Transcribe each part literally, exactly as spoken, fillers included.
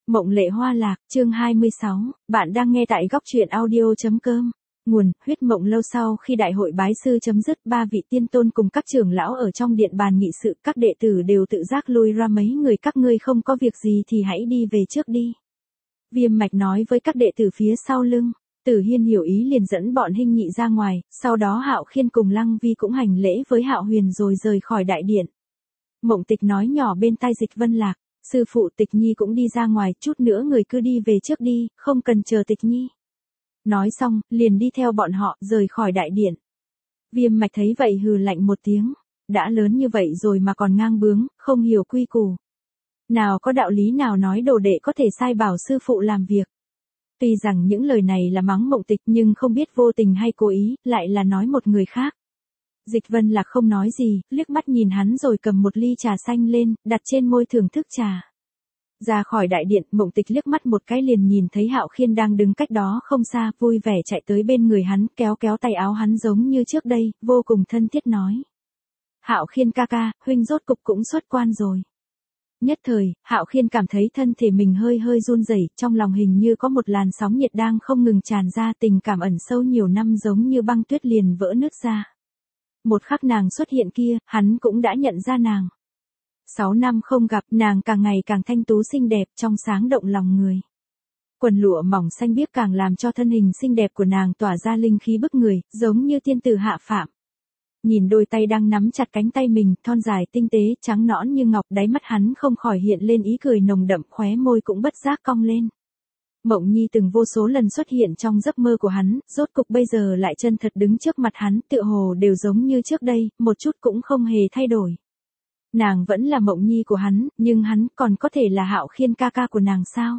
Mộng lệ hoa lạc, chương hai mươi sáu, bạn đang nghe tại góc truyện audio.com. Nguồn, huyết mộng. Lâu sau khi đại hội bái sư chấm dứt, ba vị tiên tôn cùng các trưởng lão ở trong điện bàn nghị sự, các đệ tử đều tự giác lui ra. Mấy người các ngươi không có việc gì thì hãy đi về trước đi. Viêm mạch nói với các đệ tử phía sau lưng. Tử Hiên hiểu ý liền dẫn bọn Hinh Nhị ra ngoài, sau đó Hạo Khiên cùng Lăng Vi cũng hành lễ với Hạo Huyền rồi rời khỏi đại điện. Mộng Tịch nói nhỏ bên tai Dịch Vân Lạc. Sư phụ Tịch Nhi cũng đi ra ngoài, chút nữa người cứ đi về trước đi, không cần chờ Tịch Nhi. Nói xong, liền đi theo bọn họ, rời khỏi đại điện. Viêm mạch thấy vậy hừ lạnh một tiếng. Đã lớn như vậy rồi mà còn ngang bướng, không hiểu quy củ. Nào có đạo lý nào nói đồ đệ có thể sai bảo sư phụ làm việc. Tuy rằng những lời này là mắng Mộng Tịch nhưng không biết vô tình hay cố ý, lại là nói một người khác. Dịch Vân Lạc không nói gì, liếc mắt nhìn hắn rồi cầm một ly trà xanh lên, đặt trên môi thưởng thức trà. Ra khỏi đại điện, Mộng Tịch liếc mắt một cái liền nhìn thấy Hạo Khiên đang đứng cách đó không xa, vui vẻ chạy tới bên người hắn, kéo kéo tay áo hắn giống như trước đây, vô cùng thân thiết nói. Hạo Khiên ca ca, huynh rốt cục cũng xuất quan rồi. Nhất thời, Hạo Khiên cảm thấy thân thể mình hơi hơi run rẩy, trong lòng hình như có một làn sóng nhiệt đang không ngừng tràn ra, tình cảm ẩn sâu nhiều năm giống như băng tuyết liền vỡ nứt ra. Một khắc nàng xuất hiện kia, hắn cũng đã nhận ra nàng. Sáu năm không gặp, nàng càng ngày càng thanh tú xinh đẹp, trong sáng động lòng người. Quần lụa mỏng xanh biếc càng làm cho thân hình xinh đẹp của nàng tỏa ra linh khí bức người, giống như tiên tử hạ phàm. Nhìn đôi tay đang nắm chặt cánh tay mình, thon dài tinh tế, trắng nõn như ngọc, đáy mắt hắn không khỏi hiện lên ý cười nồng đậm, khóe môi cũng bất giác cong lên. Mộng Nhi từng vô số lần xuất hiện trong giấc mơ của hắn, rốt cục bây giờ lại chân thật đứng trước mặt hắn, tựa hồ đều giống như trước đây, một chút cũng không hề thay đổi. Nàng vẫn là Mộng Nhi của hắn, nhưng hắn còn có thể là Hạo Khiên ca ca của nàng sao?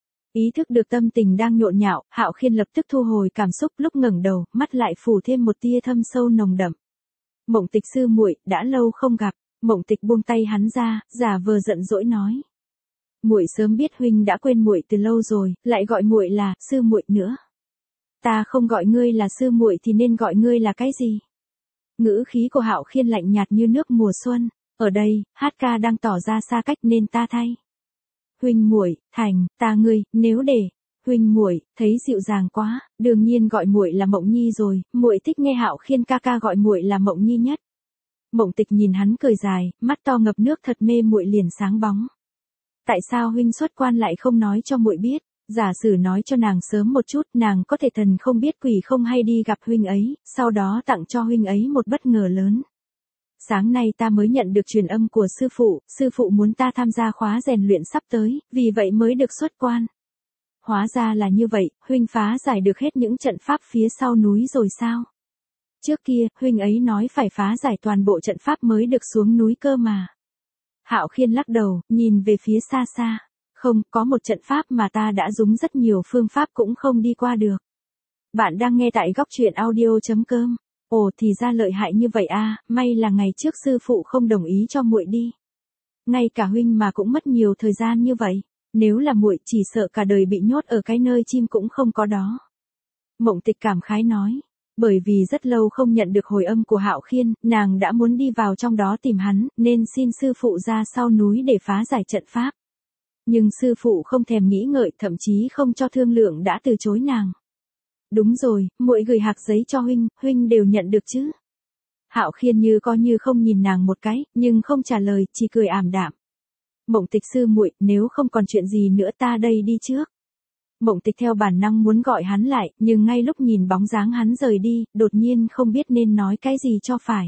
Ý thức được tâm tình đang nhộn nhạo, Hạo Khiên lập tức thu hồi cảm xúc, lúc ngẩng đầu, mắt lại phủ thêm một tia thâm sâu nồng đậm. Mộng Tịch sư muội, đã lâu không gặp. Mộng Tịch buông tay hắn ra, giả vờ giận dỗi nói. Muội sớm biết huynh đã quên muội từ lâu rồi, lại gọi muội là sư muội nữa. Ta không gọi ngươi là sư muội thì nên gọi ngươi là cái gì? Ngữ khí của Hạo Khiên lạnh nhạt như nước mùa xuân. Ở đây, hát ca đang tỏ ra xa cách nên ta thay. Huynh muội, thành, ta ngươi, nếu để huynh muội thấy dịu dàng quá, đương nhiên gọi muội là Mộng Nhi rồi, muội thích nghe Hạo Khiên ca ca gọi muội là Mộng Nhi nhất. Mộng Tịch nhìn hắn cười dài, mắt to ngập nước thật mê muội liền sáng bóng. Tại sao huynh xuất quan lại không nói cho muội biết? Giả sử nói cho nàng sớm một chút, nàng có thể thần không biết quỷ không hay đi gặp huynh ấy, sau đó tặng cho huynh ấy một bất ngờ lớn. Sáng nay ta mới nhận được truyền âm của sư phụ, sư phụ muốn ta tham gia khóa rèn luyện sắp tới, vì vậy mới được xuất quan. Hóa ra là như vậy, huynh phá giải được hết những trận pháp phía sau núi rồi sao? Trước kia, huynh ấy nói phải phá giải toàn bộ trận pháp mới được xuống núi cơ mà. Hạo Khiên lắc đầu, nhìn về phía xa xa. Không, có một trận pháp mà ta đã dùng rất nhiều phương pháp cũng không đi qua được. Bạn đang nghe tại góc truyện audio.com. Ồ thì ra lợi hại như vậy a, may là ngày trước sư phụ không đồng ý cho muội đi. Ngay cả huynh mà cũng mất nhiều thời gian như vậy, nếu là muội chỉ sợ cả đời bị nhốt ở cái nơi chim cũng không có đó. Mộng Tịch cảm khái nói, bởi vì rất lâu không nhận được hồi âm của Hạo Khiên, nàng đã muốn đi vào trong đó tìm hắn, nên xin sư phụ ra sau núi để phá giải trận pháp. Nhưng sư phụ không thèm nghĩ ngợi, thậm chí không cho thương lượng đã từ chối nàng. Đúng rồi, muội gửi hạc giấy cho huynh, huynh đều nhận được chứ? Hạo Khiên như coi như không nhìn nàng một cái, nhưng không trả lời, chỉ cười ảm đạm. Mộng Tịch sư muội, nếu không còn chuyện gì nữa ta đây đi trước. Mộng Tịch theo bản năng muốn gọi hắn lại, nhưng ngay lúc nhìn bóng dáng hắn rời đi, đột nhiên không biết nên nói cái gì cho phải.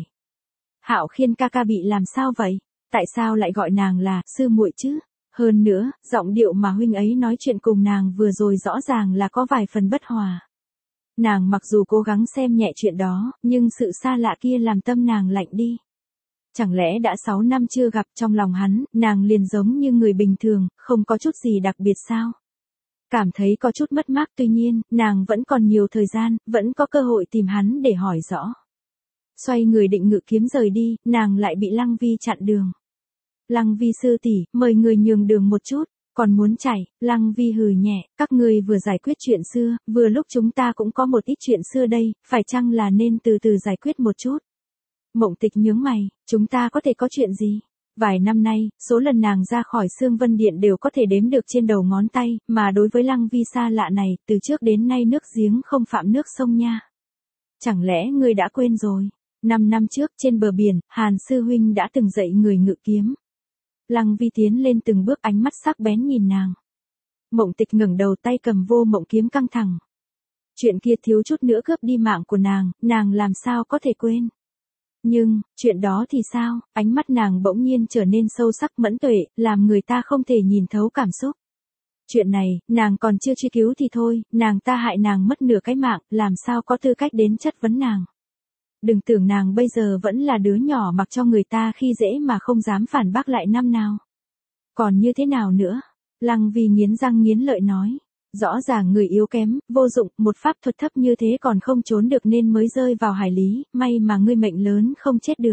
Hạo Khiên ca ca bị làm sao vậy? Tại sao lại gọi nàng là sư muội chứ? Hơn nữa, giọng điệu mà huynh ấy nói chuyện cùng nàng vừa rồi rõ ràng là có vài phần bất hòa. Nàng mặc dù cố gắng xem nhẹ chuyện đó, nhưng sự xa lạ kia làm tâm nàng lạnh đi. Chẳng lẽ đã sáu năm chưa gặp, trong lòng hắn, nàng liền giống như người bình thường, không có chút gì đặc biệt sao? Cảm thấy có chút mất mát, tuy nhiên, nàng vẫn còn nhiều thời gian, vẫn có cơ hội tìm hắn để hỏi rõ. Xoay người định ngự kiếm rời đi, nàng lại bị Lăng Vi chặn đường. Lăng Vi sư tỷ, mời người nhường đường một chút. Còn muốn chạy, Lăng Vi hừ nhẹ, các ngươi vừa giải quyết chuyện xưa, vừa lúc chúng ta cũng có một ít chuyện xưa đây, phải chăng là nên từ từ giải quyết một chút? Mộng Tịch nhướng mày, chúng ta có thể có chuyện gì? Vài năm nay, số lần nàng ra khỏi Sương Vân Điện đều có thể đếm được trên đầu ngón tay, mà đối với Lăng Vi xa lạ này, từ trước đến nay nước giếng không phạm nước sông nha. Chẳng lẽ ngươi đã quên rồi? Năm năm trước trên bờ biển, Hàn sư huynh đã từng dạy người ngự kiếm. Lăng Vi tiến lên từng bước, ánh mắt sắc bén nhìn nàng. Mộng Tịch ngẩng đầu, tay cầm vô mộng kiếm căng thẳng. Chuyện kia thiếu chút nữa cướp đi mạng của nàng, nàng làm sao có thể quên. Nhưng, chuyện đó thì sao? Ánh mắt nàng bỗng nhiên trở nên sâu sắc mẫn tuệ, làm người ta không thể nhìn thấu cảm xúc. Chuyện này, nàng còn chưa truy cứu thì thôi, nàng ta hại nàng mất nửa cái mạng, làm sao có tư cách đến chất vấn nàng. Đừng tưởng nàng bây giờ vẫn là đứa nhỏ mặc cho người ta khi dễ mà không dám phản bác lại năm nào. Còn như thế nào nữa? Lăng Vi nghiến răng nghiến lợi nói. Rõ ràng người yếu kém, vô dụng, một pháp thuật thấp như thế còn không trốn được nên mới rơi vào hải lý, may mà ngươi mệnh lớn không chết được.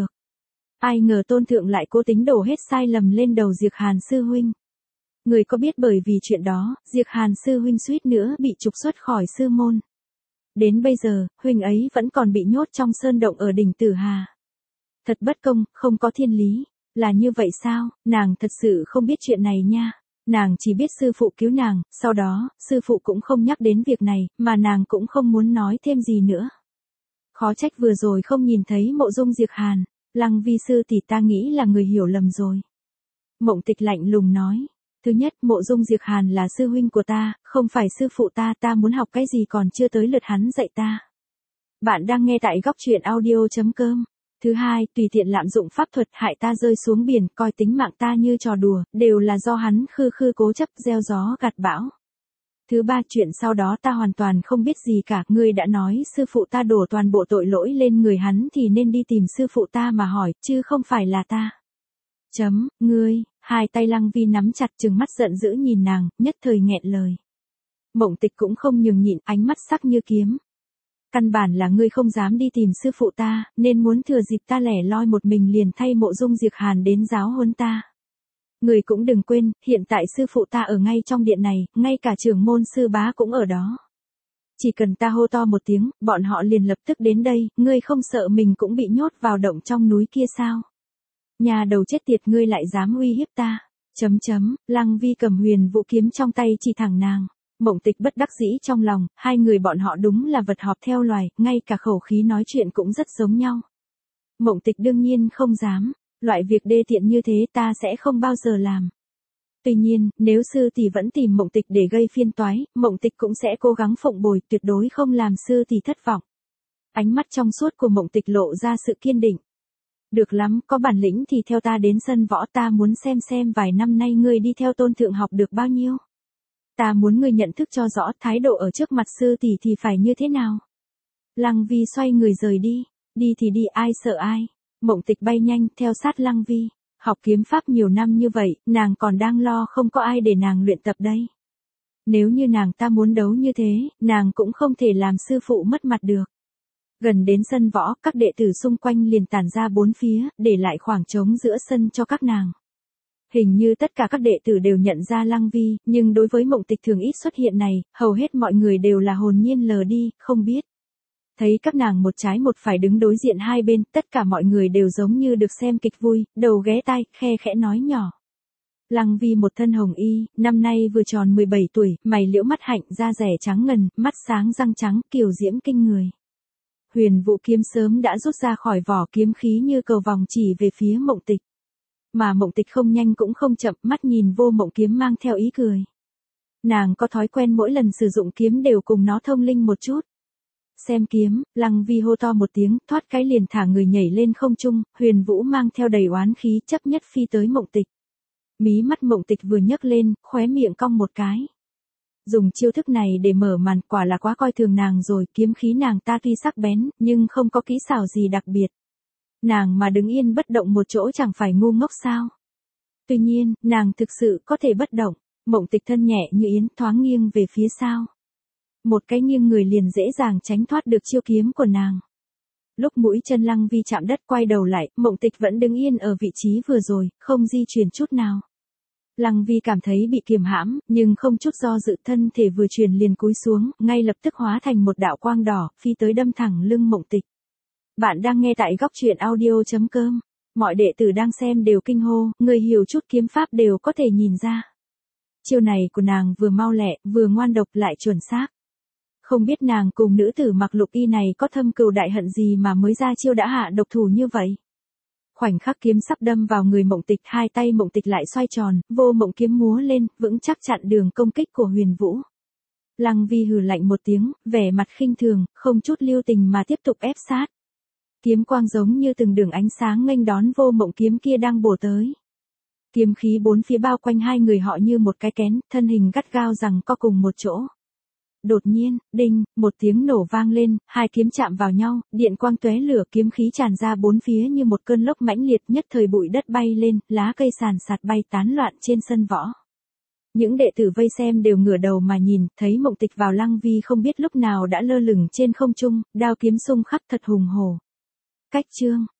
Ai ngờ tôn thượng lại cố tính đổ hết sai lầm lên đầu Diệp Hàn sư huynh. Người có biết bởi vì chuyện đó, Diệp Hàn sư huynh suýt nữa bị trục xuất khỏi sư môn. Đến bây giờ, huynh ấy vẫn còn bị nhốt trong sơn động ở đỉnh Tử Hà. Thật bất công, không có thiên lý. Là như vậy sao? Nàng thật sự không biết chuyện này nha. Nàng chỉ biết sư phụ cứu nàng, sau đó, sư phụ cũng không nhắc đến việc này, mà nàng cũng không muốn nói thêm gì nữa. Khó trách vừa rồi không nhìn thấy mộ dung Diệp Hàn. Lăng Vi sư tỷ, ta nghĩ là người hiểu lầm rồi. Mộng Tịch lạnh lùng nói. Thứ nhất, mộ dung Diệp Hàn là sư huynh của ta, không phải sư phụ ta, ta muốn học cái gì còn chưa tới lượt hắn dạy ta. Bạn đang nghe tại góc truyện audio chấm com. Thứ hai, tùy tiện lạm dụng pháp thuật hại ta rơi xuống biển, coi tính mạng ta như trò đùa, đều là do hắn khư khư cố chấp gieo gió gặt bão. Thứ ba, chuyện sau đó ta hoàn toàn không biết gì cả, ngươi đã nói sư phụ ta đổ toàn bộ tội lỗi lên người hắn thì nên đi tìm sư phụ ta mà hỏi, chứ không phải là ta. Chấm, ngươi, hai tay Lăng Vi nắm chặt, trừng mắt giận dữ nhìn nàng, nhất thời nghẹn lời. Mộng Tịch cũng không nhường nhịn, ánh mắt sắc như kiếm. Căn bản là ngươi không dám đi tìm sư phụ ta, nên muốn thừa dịp ta lẻ loi một mình liền thay mộ dung Diệp Hàn đến giáo huấn ta. Ngươi cũng đừng quên, hiện tại sư phụ ta ở ngay trong điện này, ngay cả trưởng môn sư bá cũng ở đó. Chỉ cần ta hô to một tiếng, bọn họ liền lập tức đến đây, ngươi không sợ mình cũng bị nhốt vào động trong núi kia sao? Nhà đầu chết tiệt, ngươi lại dám uy hiếp ta. Chấm chấm, Lăng Vi cầm huyền vũ kiếm trong tay chỉ thẳng nàng. Mộng Tịch bất đắc dĩ trong lòng, hai người bọn họ đúng là vật họp theo loài, ngay cả khẩu khí nói chuyện cũng rất giống nhau. Mộng Tịch đương nhiên không dám, loại việc đê tiện như thế ta sẽ không bao giờ làm. Tuy nhiên, nếu sư tỷ vẫn tìm Mộng Tịch để gây phiền toái, Mộng Tịch cũng sẽ cố gắng phụng bồi, tuyệt đối không làm sư tỷ thất vọng. Ánh mắt trong suốt của Mộng Tịch lộ ra sự kiên định. Được lắm, có bản lĩnh thì theo ta đến sân võ, ta muốn xem xem vài năm nay ngươi đi theo tôn thượng học được bao nhiêu. Ta muốn ngươi nhận thức cho rõ thái độ ở trước mặt sư tỷ thì phải như thế nào. Lăng Vi xoay người rời đi, đi thì đi, ai sợ ai. Mộng Tịch bay nhanh theo sát Lăng Vi, học kiếm pháp nhiều năm như vậy, nàng còn đang lo không có ai để nàng luyện tập đây. Nếu như nàng ta muốn đấu như thế, nàng cũng không thể làm sư phụ mất mặt được. Gần đến sân võ, các đệ tử xung quanh liền tản ra bốn phía, để lại khoảng trống giữa sân cho các nàng. Hình như tất cả các đệ tử đều nhận ra Lăng Vi, nhưng đối với Mộng Tịch thường ít xuất hiện này, hầu hết mọi người đều là hồn nhiên lờ đi, không biết. Thấy các nàng một trái một phải đứng đối diện hai bên, tất cả mọi người đều giống như được xem kịch vui, đầu ghé tai, khe khẽ nói nhỏ. Lăng Vi một thân hồng y, năm nay vừa tròn mười bảy tuổi, mày liễu mắt hạnh, da rẻ trắng ngần, mắt sáng răng trắng, kiều diễm kinh người. Huyền vũ kiếm sớm đã rút ra khỏi vỏ, kiếm khí như cầu vòng chỉ về phía Mộng Tịch. Mà Mộng Tịch không nhanh cũng không chậm, mắt nhìn vô mộng kiếm mang theo ý cười. Nàng có thói quen mỗi lần sử dụng kiếm đều cùng nó thông linh một chút. Xem kiếm, Lăng Vi hô to một tiếng, thoát cái liền thả người nhảy lên không trung, huyền vũ mang theo đầy oán khí chấp nhất phi tới Mộng Tịch. Mí mắt Mộng Tịch vừa nhấc lên, khóe miệng cong một cái. Dùng chiêu thức này để mở màn, quả là quá coi thường nàng rồi, kiếm khí nàng ta tuy sắc bén, nhưng không có kỹ xảo gì đặc biệt. Nàng mà đứng yên bất động một chỗ chẳng phải ngu ngốc sao? Tuy nhiên, nàng thực sự có thể bất động. Mộng Tịch thân nhẹ như yến, thoáng nghiêng về phía sau. Một cái nghiêng người liền dễ dàng tránh thoát được chiêu kiếm của nàng. Lúc mũi chân Lăng Vi chạm đất, quay đầu lại, Mộng Tịch vẫn đứng yên ở vị trí vừa rồi, không di chuyển chút nào. Lăng Vi cảm thấy bị kiềm hãm, nhưng không chút do dự, thân thể vừa chuyển liền cúi xuống, ngay lập tức hóa thành một đạo quang đỏ, phi tới đâm thẳng lưng Mộng Tịch. Bạn đang nghe tại góc truyện audio chấm com. Mọi đệ tử đang xem đều kinh hô, người hiểu chút kiếm pháp đều có thể nhìn ra. Chiêu này của nàng vừa mau lẹ, vừa ngoan độc lại chuẩn xác. Không biết nàng cùng nữ tử mặc lục y này có thâm cừu đại hận gì mà mới ra chiêu đã hạ độc thủ như vậy. Khoảnh khắc kiếm sắp đâm vào người Mộng Tịch, hai tay Mộng Tịch lại xoay tròn, vô mộng kiếm múa lên, vững chắc chặn đường công kích của Huyền Vũ. Lăng Vi hừ lạnh một tiếng, vẻ mặt khinh thường, không chút lưu tình mà tiếp tục ép sát. Kiếm quang giống như từng đường ánh sáng nghênh đón vô mộng kiếm kia đang bổ tới. Kiếm khí bốn phía bao quanh hai người họ như một cái kén, thân hình gắt gao giằng co cùng một chỗ. Đột nhiên, đinh, một tiếng nổ vang lên, hai kiếm chạm vào nhau, điện quang tóe lửa, kiếm khí tràn ra bốn phía như một cơn lốc mãnh liệt, nhất thời bụi đất bay lên, lá cây sàn sạt bay tán loạn trên sân võ. Những đệ tử vây xem đều ngửa đầu mà nhìn, thấy Mộng Tịch vào Lăng Vi không biết lúc nào đã lơ lửng trên không trung, đao kiếm xung khắc thật hùng hổ. Cách chương